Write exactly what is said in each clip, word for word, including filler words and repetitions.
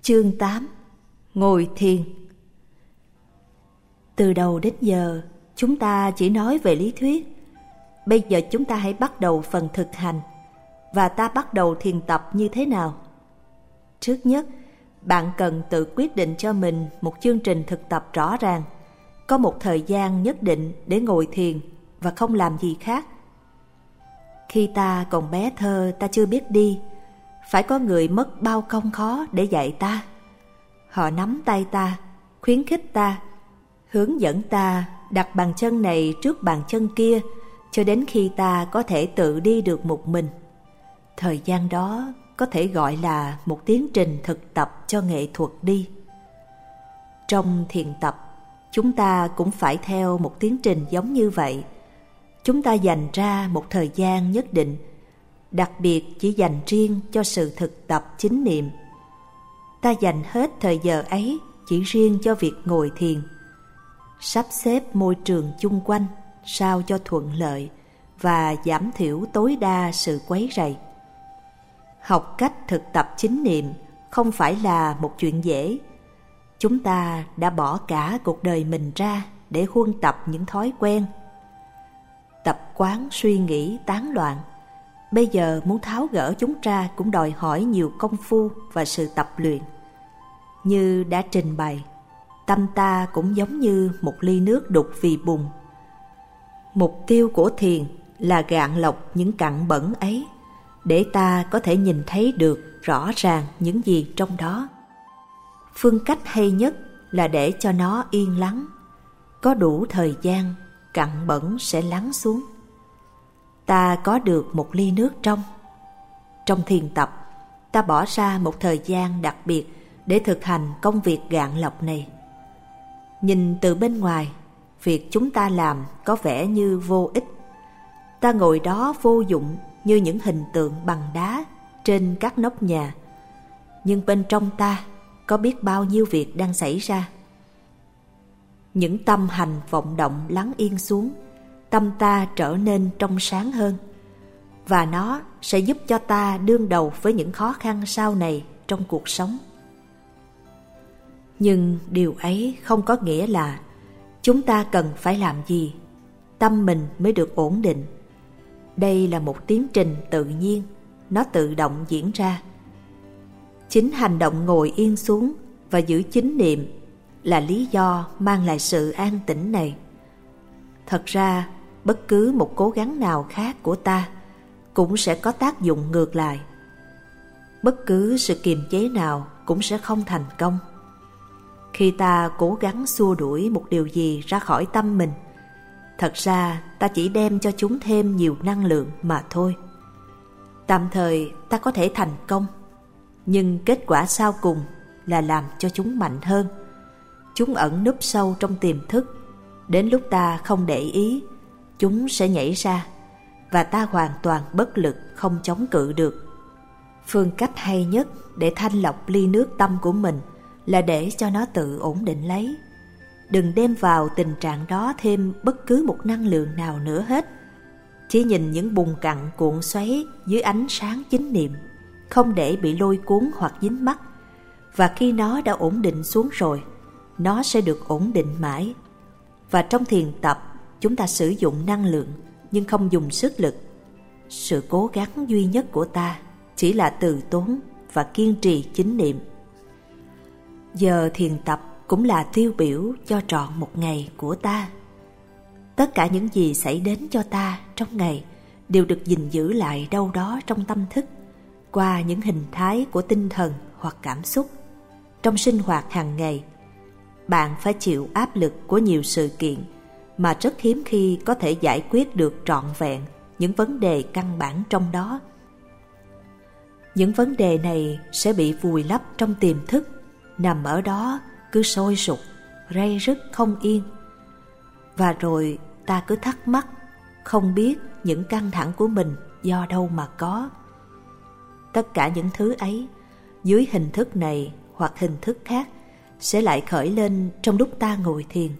Chương tám. Ngồi thiền. Từ đầu đến giờ, chúng ta chỉ nói về lý thuyết. Bây giờ chúng ta hãy bắt đầu phần thực hành. Và ta bắt đầu thiền tập như thế nào? Trước nhất, bạn cần tự quyết định cho mình một chương trình thực tập rõ ràng, có một thời gian nhất định để ngồi thiền và không làm gì khác. Khi ta còn bé thơ, ta chưa biết đi, phải có người mất bao công khó để dạy ta. Họ nắm tay ta, khuyến khích ta, hướng dẫn ta đặt bàn chân này trước bàn chân kia, cho đến khi ta có thể tự đi được một mình. Thời gian đó có thể gọi là một tiến trình thực tập cho nghệ thuật đi. Trong thiền tập, chúng ta cũng phải theo một tiến trình giống như vậy. Chúng ta dành ra một thời gian nhất định, đặc biệt chỉ dành riêng cho sự thực tập chính niệm. Ta dành hết thời giờ ấy chỉ riêng cho việc ngồi thiền, sắp xếp môi trường chung quanh sao cho thuận lợi và giảm thiểu tối đa sự quấy rầy. Học cách thực tập chính niệm không phải là một chuyện dễ. Chúng ta đã bỏ cả cuộc đời mình ra để huân tập những thói quen, tập quán suy nghĩ tán loạn. Bây giờ muốn tháo gỡ chúng ra cũng đòi hỏi nhiều công phu và sự tập luyện. Như đã trình bày, tâm ta cũng giống như một ly nước đục vì bùn. Mục tiêu của thiền là gạn lọc những cặn bẩn ấy, để ta có thể nhìn thấy được rõ ràng những gì trong đó. Phương cách hay nhất là để cho nó yên lắng. Có đủ thời gian, cặn bẩn sẽ lắng xuống. Ta có được một ly nước trong. Trong thiền tập, ta bỏ ra một thời gian đặc biệt để thực hành công việc gạn lọc này. Nhìn từ bên ngoài, việc chúng ta làm có vẻ như vô ích. Ta ngồi đó vô dụng như những hình tượng bằng đá trên các nóc nhà. Nhưng bên trong ta có biết bao nhiêu việc đang xảy ra. Những tâm hành vọng động lắng yên xuống, tâm ta trở nên trong sáng hơn, và nó sẽ giúp cho ta đương đầu với những khó khăn sau này trong cuộc sống. Nhưng điều ấy không có nghĩa là chúng ta cần phải làm gì tâm mình mới được ổn định. Đây là một tiến trình tự nhiên, nó tự động diễn ra. Chính hành động ngồi yên xuống và giữ chính niệm là lý do mang lại sự an tĩnh này. Thật ra, bất cứ một cố gắng nào khác của ta cũng sẽ có tác dụng ngược lại. Bất cứ sự kiềm chế nào cũng sẽ không thành công. Khi ta cố gắng xua đuổi một điều gì ra khỏi tâm mình, thật ra ta chỉ đem cho chúng thêm nhiều năng lượng mà thôi. Tạm thời ta có thể thành công, nhưng kết quả sau cùng là làm cho chúng mạnh hơn. Chúng ẩn núp sâu trong tiềm thức. Đến lúc ta không để ý, chúng sẽ nhảy ra, và ta hoàn toàn bất lực không chống cự được. Phương cách hay nhất để thanh lọc ly nước tâm của mình là để cho nó tự ổn định lấy. Đừng đem vào tình trạng đó thêm bất cứ một năng lượng nào nữa hết. Chỉ nhìn những bùn cặn cuộn xoáy dưới ánh sáng chính niệm, không để bị lôi cuốn hoặc dính mắc. Và khi nó đã ổn định xuống rồi, nó sẽ được ổn định mãi. Và trong thiền tập, chúng ta sử dụng năng lượng nhưng không dùng sức lực. Sự cố gắng duy nhất của ta chỉ là từ tốn và kiên trì chính niệm. Giờ thiền tập cũng là tiêu biểu cho trọn một ngày của ta. Tất cả những gì xảy đến cho ta trong ngày đều được gìn giữ lại đâu đó trong tâm thức, qua những hình thái của tinh thần hoặc cảm xúc. Trong sinh hoạt hàng ngày, bạn phải chịu áp lực của nhiều sự kiện mà rất hiếm khi có thể giải quyết được trọn vẹn những vấn đề căn bản trong đó. Những vấn đề này sẽ bị vùi lấp trong tiềm thức, nằm ở đó cứ sôi sục, ray rứt không yên. Và rồi ta cứ thắc mắc, không biết những căng thẳng của mình do đâu mà có. Tất cả những thứ ấy, dưới hình thức này hoặc hình thức khác, sẽ lại khởi lên trong lúc ta ngồi thiền.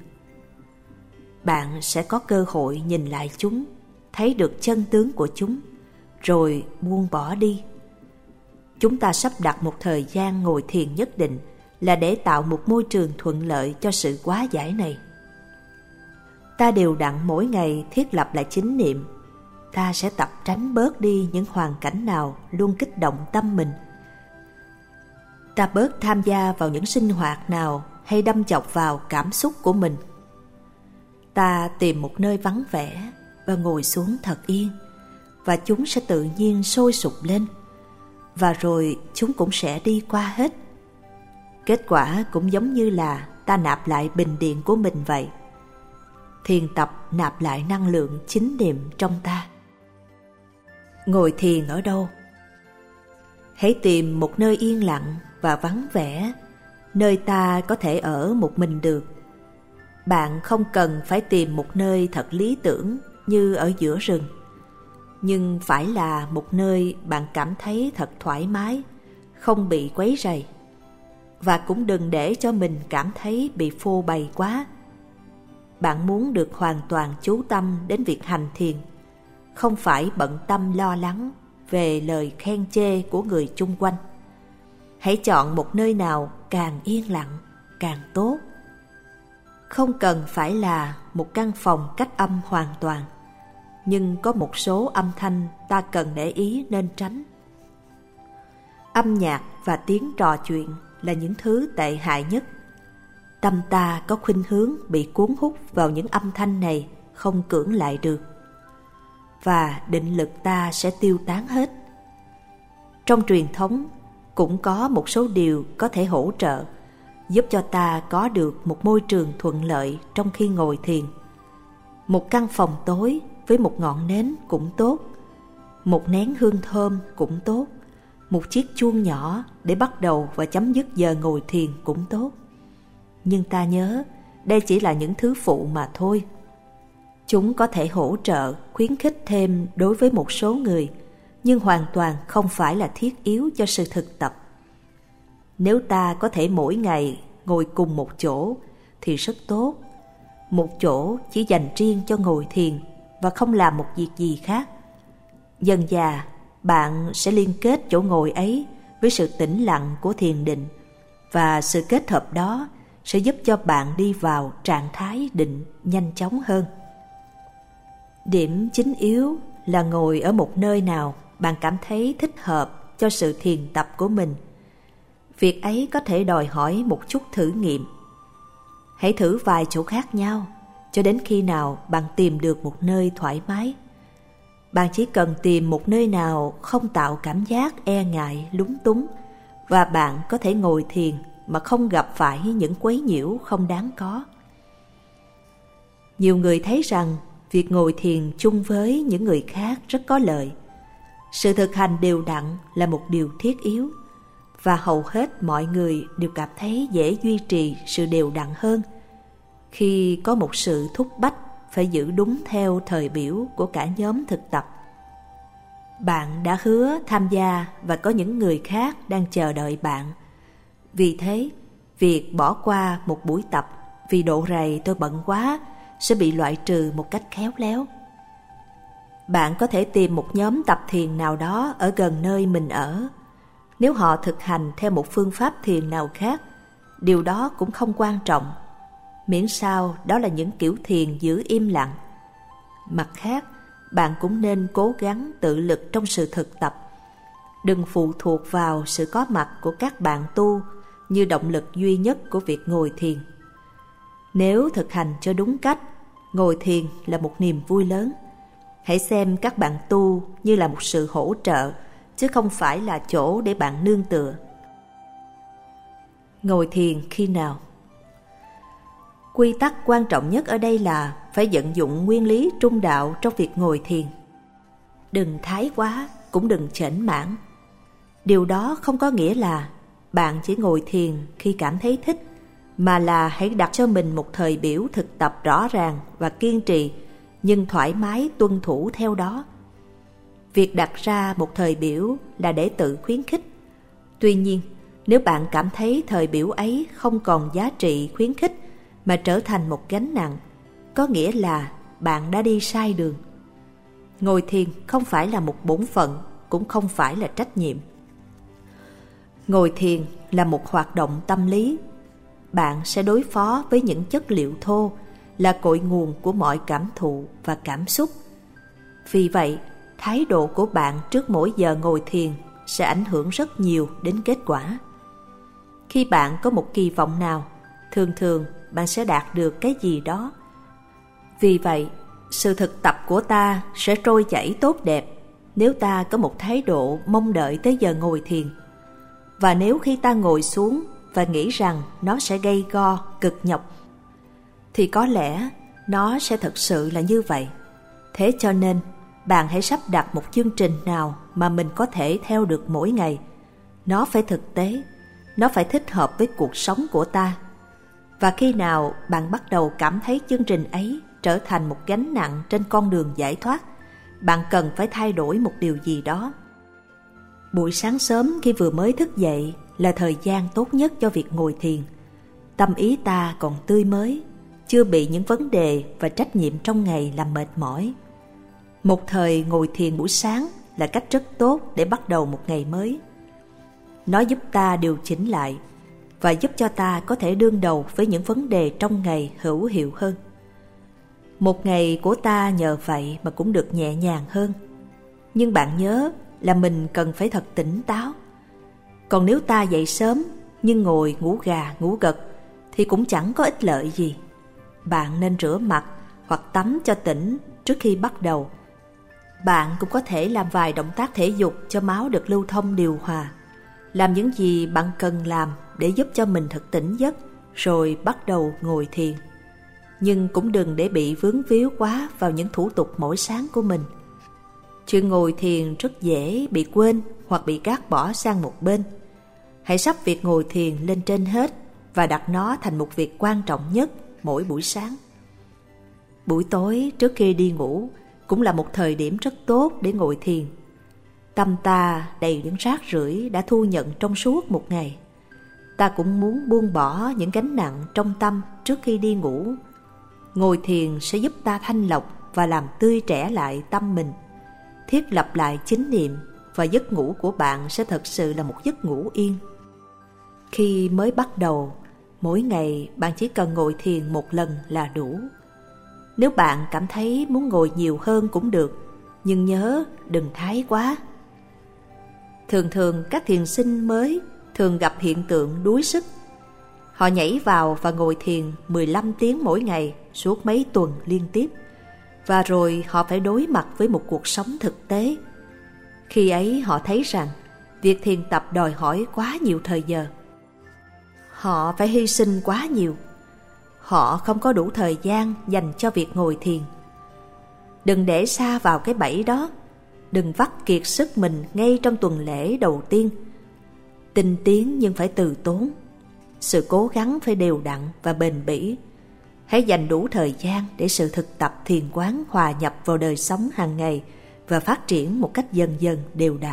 Bạn sẽ có cơ hội nhìn lại chúng, thấy được chân tướng của chúng, rồi buông bỏ đi. chúng ta sắp đặt một thời gian ngồi thiền nhất định là để tạo một môi trường thuận lợi cho sự hóa giải này. Ta đều đặn mỗi ngày thiết lập lại chánh niệm. Ta sẽ tập tránh bớt đi những hoàn cảnh nào luôn kích động tâm mình. Ta bớt tham gia vào những sinh hoạt nào hay đâm chọc vào cảm xúc của mình. Ta tìm một nơi vắng vẻ và ngồi xuống thật yên, và chúng sẽ tự nhiên sôi sục lên, và rồi chúng cũng sẽ đi qua hết. Kết quả cũng giống như là ta nạp lại bình điện của mình vậy. Thiền tập nạp lại năng lượng chánh niệm trong ta. Ngồi thiền ở đâu? Hãy tìm một nơi yên lặng và vắng vẻ, nơi ta có thể ở một mình được. Bạn không cần phải tìm một nơi thật lý tưởng như ở giữa rừng, nhưng phải là một nơi bạn cảm thấy thật thoải mái, không bị quấy rầy. Và cũng đừng để cho mình cảm thấy bị phô bày quá. Bạn muốn được hoàn toàn chú tâm đến việc hành thiền, không phải bận tâm lo lắng về lời khen chê của người chung quanh. Hãy chọn một nơi nào càng yên lặng càng tốt. Không cần phải là một căn phòng cách âm hoàn toàn, nhưng có một số âm thanh ta cần để ý nên tránh. Âm nhạc và tiếng trò chuyện là những thứ tệ hại nhất. Tâm ta có khuynh hướng bị cuốn hút vào những âm thanh này, không cưỡng lại được, và định lực ta sẽ tiêu tán hết. Trong truyền thống cũng có một số điều có thể hỗ trợ, giúp cho ta có được một môi trường thuận lợi trong khi ngồi thiền. Một căn phòng tối với một ngọn nến cũng tốt, một nén hương thơm cũng tốt, một chiếc chuông nhỏ để bắt đầu và chấm dứt giờ ngồi thiền cũng tốt. Nhưng ta nhớ, đây chỉ là những thứ phụ mà thôi. Chúng có thể hỗ trợ, khuyến khích thêm đối với một số người, nhưng hoàn toàn không phải là thiết yếu cho sự thực tập. Nếu ta có thể mỗi ngày ngồi cùng một chỗ thì rất tốt. Một chỗ chỉ dành riêng cho ngồi thiền và không làm một việc gì khác. Dần dà, bạn sẽ liên kết chỗ ngồi ấy với sự tĩnh lặng của thiền định, và sự kết hợp đó sẽ giúp cho bạn đi vào trạng thái định nhanh chóng hơn. Điểm chính yếu là ngồi ở một nơi nào bạn cảm thấy thích hợp cho sự thiền tập của mình. Việc ấy có thể đòi hỏi một chút thử nghiệm. Hãy thử vài chỗ khác nhau cho đến khi nào bạn tìm được một nơi thoải mái. Bạn chỉ cần tìm một nơi nào không tạo cảm giác e ngại, lúng túng, và bạn có thể ngồi thiền mà không gặp phải những quấy nhiễu không đáng có. Nhiều người thấy rằng việc ngồi thiền chung với những người khác rất có lợi. Sự thực hành đều đặn là một điều thiết yếu, và hầu hết mọi người đều cảm thấy dễ duy trì sự đều đặn hơn khi có một sự thúc bách phải giữ đúng theo thời biểu của cả nhóm thực tập. Bạn đã hứa tham gia và có những người khác đang chờ đợi bạn. Vì thế, việc bỏ qua một buổi tập vì độ rày tôi bận quá sẽ bị loại trừ một cách khéo léo. Bạn có thể tìm một nhóm tập thiền nào đó ở gần nơi mình ở. Nếu họ thực hành theo một phương pháp thiền nào khác, điều đó cũng không quan trọng, miễn sao đó là những kiểu thiền giữ im lặng. Mặt khác, bạn cũng nên cố gắng tự lực trong sự thực tập. Đừng phụ thuộc vào sự có mặt của các bạn tu như động lực duy nhất của việc ngồi thiền. Nếu thực hành cho đúng cách, ngồi thiền là một niềm vui lớn. Hãy xem các bạn tu như là một sự hỗ trợ, chứ không phải là chỗ để bạn nương tựa. Ngồi thiền khi nào? Quy tắc quan trọng nhất ở đây là phải vận dụng nguyên lý trung đạo trong việc ngồi thiền. Đừng thái quá, cũng đừng chểnh mãn. Điều đó không có nghĩa là bạn chỉ ngồi thiền khi cảm thấy thích, mà là hãy đặt cho mình một thời biểu thực tập rõ ràng và kiên trì, nhưng thoải mái tuân thủ theo đó. Việc đặt ra một thời biểu là để tự khuyến khích. Tuy nhiên, nếu bạn cảm thấy thời biểu ấy không còn giá trị khuyến khích mà trở thành một gánh nặng, có nghĩa là bạn đã đi sai đường. Ngồi thiền không phải là một bổn phận, cũng không phải là trách nhiệm. Ngồi thiền là một hoạt động tâm lý. Bạn sẽ đối phó với những chất liệu thô là cội nguồn của mọi cảm thụ và cảm xúc. Vì vậy, thái độ của bạn trước mỗi giờ ngồi thiền sẽ ảnh hưởng rất nhiều đến kết quả. Khi bạn có một kỳ vọng nào, thường thường bạn sẽ đạt được cái gì đó. Vì vậy, sự thực tập của ta sẽ trôi chảy tốt đẹp nếu ta có một thái độ mong đợi tới giờ ngồi thiền. Và nếu khi ta ngồi xuống và nghĩ rằng nó sẽ gây go, cực nhọc, thì có lẽ nó sẽ thực sự là như vậy. Thế cho nên, bạn hãy sắp đặt một chương trình nào mà mình có thể theo được mỗi ngày. Nó phải thực tế, nó phải thích hợp với cuộc sống của ta. Và khi nào bạn bắt đầu cảm thấy chương trình ấy trở thành một gánh nặng trên con đường giải thoát, bạn cần phải thay đổi một điều gì đó. Buổi sáng sớm khi vừa mới thức dậy là thời gian tốt nhất cho việc ngồi thiền. Tâm ý ta còn tươi mới, chưa bị những vấn đề và trách nhiệm trong ngày làm mệt mỏi. Một thời ngồi thiền buổi sáng là cách rất tốt để bắt đầu một ngày mới. Nó giúp ta điều chỉnh lại và giúp cho ta có thể đương đầu với những vấn đề trong ngày hữu hiệu hơn. Một ngày của ta nhờ vậy mà cũng được nhẹ nhàng hơn. Nhưng bạn nhớ là mình cần phải thật tỉnh táo. Còn nếu ta dậy sớm nhưng ngồi ngủ gà ngủ gật thì cũng chẳng có ích lợi gì. Bạn nên rửa mặt hoặc tắm cho tỉnh trước khi bắt đầu. Bạn cũng có thể làm vài động tác thể dục cho máu được lưu thông điều hòa. Làm những gì bạn cần làm để giúp cho mình thật tỉnh giấc, rồi bắt đầu ngồi thiền. Nhưng cũng đừng để bị vướng víu quá vào những thủ tục mỗi sáng của mình. Chuyện ngồi thiền rất dễ bị quên hoặc bị gác bỏ sang một bên. Hãy sắp việc ngồi thiền lên trên hết và đặt nó thành một việc quan trọng nhất mỗi buổi sáng. Buổi tối trước khi đi ngủ cũng là một thời điểm rất tốt để ngồi thiền. Tâm ta đầy những rác rưởi đã thu nhận trong suốt một ngày. Ta cũng muốn buông bỏ những gánh nặng trong tâm trước khi đi ngủ. Ngồi thiền sẽ giúp ta thanh lọc và làm tươi trẻ lại tâm mình, thiết lập lại chánh niệm, và giấc ngủ của bạn sẽ thật sự là một giấc ngủ yên. Khi mới bắt đầu, mỗi ngày bạn chỉ cần ngồi thiền một lần là đủ. Nếu bạn cảm thấy muốn ngồi nhiều hơn cũng được, nhưng nhớ đừng thái quá. Thường thường các thiền sinh mới thường gặp hiện tượng đuối sức. Họ nhảy vào và ngồi thiền mười lăm tiếng mỗi ngày suốt mấy tuần liên tiếp, và rồi họ phải đối mặt với một cuộc sống thực tế. Khi ấy họ thấy rằng việc thiền tập đòi hỏi quá nhiều thời giờ. Họ phải hy sinh quá nhiều. Họ không có đủ thời gian dành cho việc ngồi thiền. Đừng để sa vào cái bẫy đó. Đừng vắt kiệt sức mình ngay trong tuần lễ đầu tiên. Tinh tiến nhưng phải từ tốn. Sự cố gắng phải đều đặn và bền bỉ. Hãy dành đủ thời gian để sự thực tập thiền quán hòa nhập vào đời sống hàng ngày và phát triển một cách dần dần đều đặn.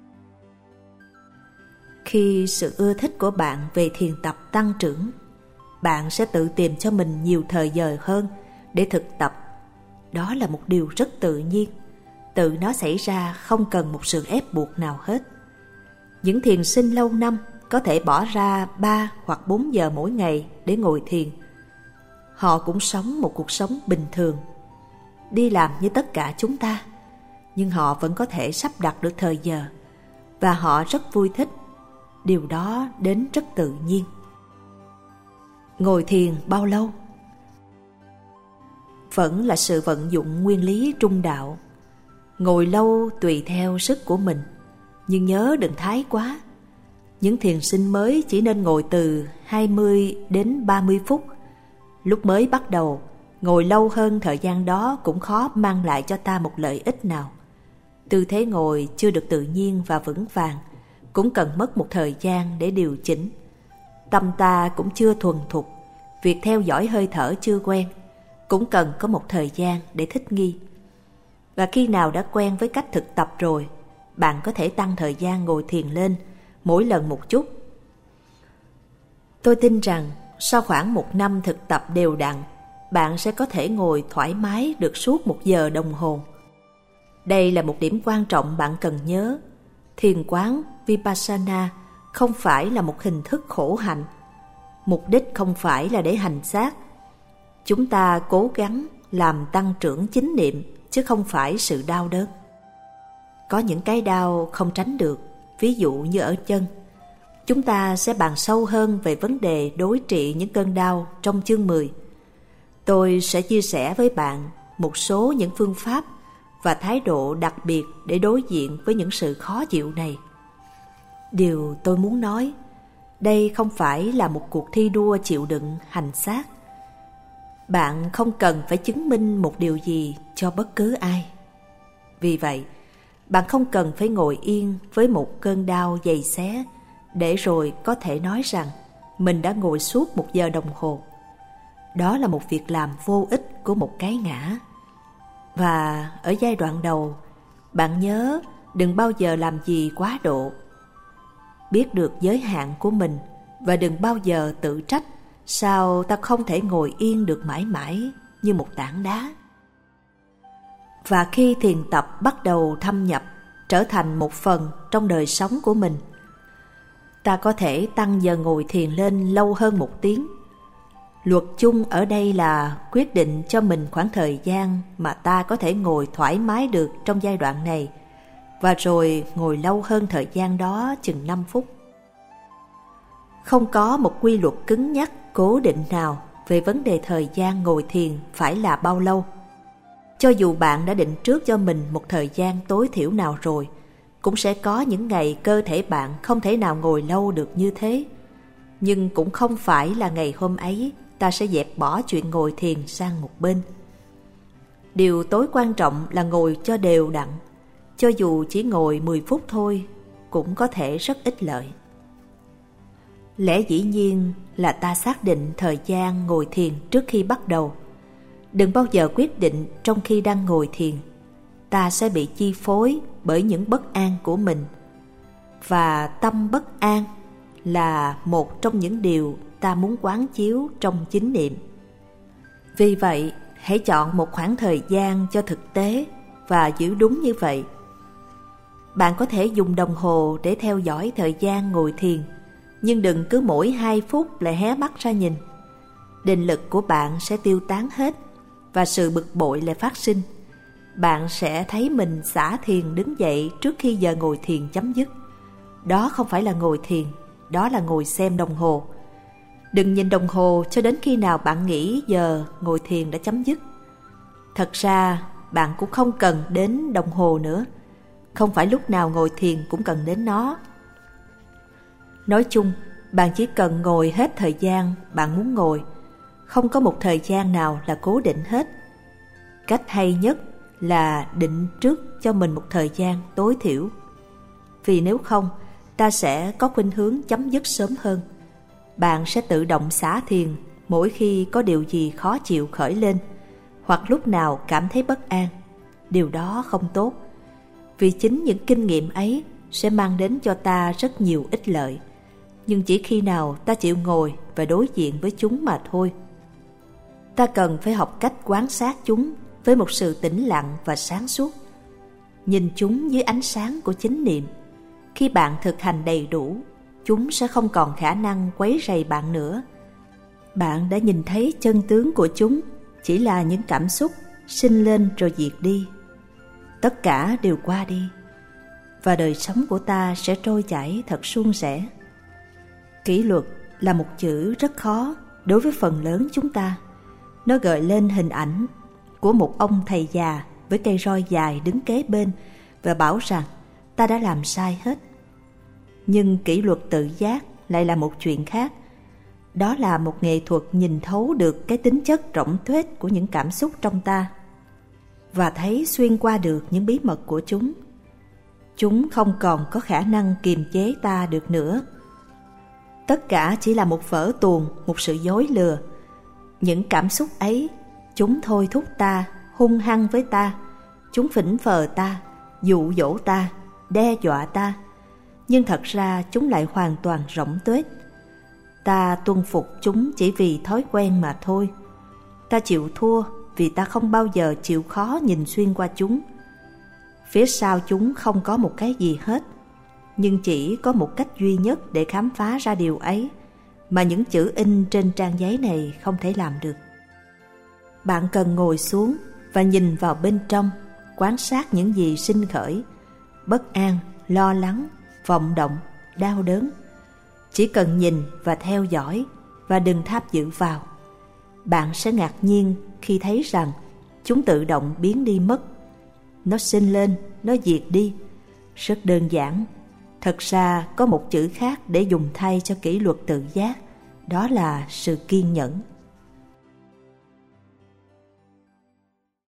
Khi sự ưa thích của bạn về thiền tập tăng trưởng, bạn sẽ tự tìm cho mình nhiều thời giờ hơn để thực tập. Đó là một điều rất tự nhiên. Tự nó xảy ra, không cần một sự ép buộc nào hết. Những thiền sinh lâu năm có thể bỏ ra ba hoặc bốn giờ mỗi ngày để ngồi thiền. Họ cũng sống một cuộc sống bình thường, đi làm như tất cả chúng ta, nhưng họ vẫn có thể sắp đặt được thời giờ, và họ rất vui thích. Điều đó đến rất tự nhiên. Ngồi thiền bao lâu? Vẫn là sự vận dụng nguyên lý trung đạo. Ngồi lâu tùy theo sức của mình, nhưng nhớ đừng thái quá. Những thiền sinh mới chỉ nên ngồi từ hai mươi đến ba mươi phút. Lúc mới bắt đầu, ngồi lâu hơn thời gian đó cũng khó mang lại cho ta một lợi ích nào. Tư thế ngồi chưa được tự nhiên và vững vàng, cũng cần mất một thời gian để điều chỉnh. Tâm ta cũng chưa thuần thục, việc theo dõi hơi thở chưa quen, cũng cần có một thời gian để thích nghi. Và khi nào đã quen với cách thực tập rồi, bạn có thể tăng thời gian ngồi thiền lên, mỗi lần một chút. Tôi tin rằng sau khoảng một năm thực tập đều đặn, bạn sẽ có thể ngồi thoải mái được suốt một giờ đồng hồ. Đây là một điểm quan trọng bạn cần nhớ. Thiền quán Vipassana không phải là một hình thức khổ hạnh. Mục đích không phải là để hành xác. Chúng ta cố gắng làm tăng trưởng chánh niệm, chứ không phải sự đau đớn. Có những cái đau không tránh được, ví dụ như ở chân. Chúng ta sẽ bàn sâu hơn về vấn đề đối trị những cơn đau trong chương mười. Tôi sẽ chia sẻ với bạn một số những phương pháp và thái độ đặc biệt để đối diện với những sự khó chịu này. Điều tôi muốn nói, đây không phải là một cuộc thi đua chịu đựng hành xác. Bạn không cần phải chứng minh một điều gì cho bất cứ ai. Vì vậy, bạn không cần phải ngồi yên với một cơn đau giày xé để rồi có thể nói rằng mình đã ngồi suốt một giờ đồng hồ. Đó là một việc làm vô ích của một cái ngã. Và ở giai đoạn đầu, bạn nhớ đừng bao giờ làm gì quá độ. Biết được giới hạn của mình và đừng bao giờ tự trách sao ta không thể ngồi yên được mãi mãi như một tảng đá. Và khi thiền tập bắt đầu thâm nhập, trở thành một phần trong đời sống của mình, ta có thể tăng giờ ngồi thiền lên lâu hơn một tiếng. Luật chung ở đây là quyết định cho mình khoảng thời gian mà ta có thể ngồi thoải mái được trong giai đoạn này, và rồi ngồi lâu hơn thời gian đó chừng năm phút. Không có một quy luật cứng nhắc, cố định nào về vấn đề thời gian ngồi thiền phải là bao lâu. Cho dù bạn đã định trước cho mình một thời gian tối thiểu nào rồi, cũng sẽ có những ngày cơ thể bạn không thể nào ngồi lâu được như thế. Nhưng cũng không phải là ngày hôm ấy ta sẽ dẹp bỏ chuyện ngồi thiền sang một bên. Điều tối quan trọng là ngồi cho đều đặn. Cho dù chỉ ngồi mười phút thôi, cũng có thể rất ích lợi. Lẽ dĩ nhiên là ta xác định thời gian ngồi thiền trước khi bắt đầu. Đừng bao giờ quyết định trong khi đang ngồi thiền. Ta sẽ bị chi phối bởi những bất an của mình. Và tâm bất an là một trong những điều ta muốn quán chiếu trong chánh niệm. Vì vậy, hãy chọn một khoảng thời gian cho thực tế và giữ đúng như vậy. Bạn có thể dùng đồng hồ để theo dõi thời gian ngồi thiền, nhưng đừng cứ mỗi hai phút lại hé mắt ra nhìn. Định lực của bạn sẽ tiêu tán hết và sự bực bội lại phát sinh. Bạn sẽ thấy mình xả thiền đứng dậy trước khi giờ ngồi thiền chấm dứt. Đó không phải là ngồi thiền, đó là ngồi xem đồng hồ. Đừng nhìn đồng hồ cho đến khi nào bạn nghĩ giờ ngồi thiền đã chấm dứt. Thật ra, bạn cũng không cần đến đồng hồ nữa. Không phải lúc nào ngồi thiền cũng cần đến nó. Nói chung, bạn chỉ cần ngồi hết thời gian bạn muốn ngồi. Không có một thời gian nào là cố định hết. Cách hay nhất là định trước cho mình một thời gian tối thiểu. Vì nếu không, ta sẽ có khuynh hướng chấm dứt sớm hơn. Bạn sẽ tự động xả thiền mỗi khi có điều gì khó chịu khởi lên, hoặc lúc nào cảm thấy bất an. Điều đó không tốt, vì chính những kinh nghiệm ấy sẽ mang đến cho ta rất nhiều ích lợi, nhưng chỉ khi nào ta chịu ngồi và đối diện với chúng mà thôi. Ta cần phải học cách quan sát chúng với một sự tĩnh lặng và sáng suốt. Nhìn chúng dưới ánh sáng của chánh niệm. Khi bạn thực hành đầy đủ, chúng sẽ không còn khả năng quấy rầy bạn nữa. Bạn đã nhìn thấy chân tướng của chúng chỉ là những cảm xúc sinh lên rồi diệt đi. Tất cả đều qua đi, và đời sống của ta sẽ trôi chảy thật suôn sẻ. Kỷ luật là một chữ rất khó đối với phần lớn chúng ta. Nó gợi lên hình ảnh của một ông thầy già với cây roi dài đứng kế bên và bảo rằng ta đã làm sai hết. Nhưng kỷ luật tự giác lại là một chuyện khác. Đó là một nghệ thuật nhìn thấu được cái tính chất rỗng tuếch của những cảm xúc trong ta và thấy xuyên qua được những bí mật của chúng. Chúng không còn có khả năng kiềm chế ta được nữa. Tất cả chỉ là một vở tuồng, một sự dối lừa. Những cảm xúc ấy, chúng thôi thúc ta, hung hăng với ta. Chúng phỉnh phờ ta, dụ dỗ ta, đe dọa ta. Nhưng thật ra chúng lại hoàn toàn rỗng tuếch. Ta tuân phục chúng chỉ vì thói quen mà thôi. Ta chịu thua vì ta không bao giờ chịu khó nhìn xuyên qua chúng. Phía sau chúng không có một cái gì hết. Nhưng chỉ có một cách duy nhất để khám phá ra điều ấy mà những chữ in trên trang giấy này không thể làm được. Bạn cần ngồi xuống và nhìn vào bên trong, quan sát những gì sinh khởi, bất an, lo lắng, vọng động, đau đớn. Chỉ cần nhìn và theo dõi và đừng tháp dự vào. Bạn sẽ ngạc nhiên khi thấy rằng chúng tự động biến đi mất. Nó sinh lên, nó diệt đi. Rất đơn giản. Thật ra có một chữ khác để dùng thay cho kỷ luật tự giác, đó là sự kiên nhẫn.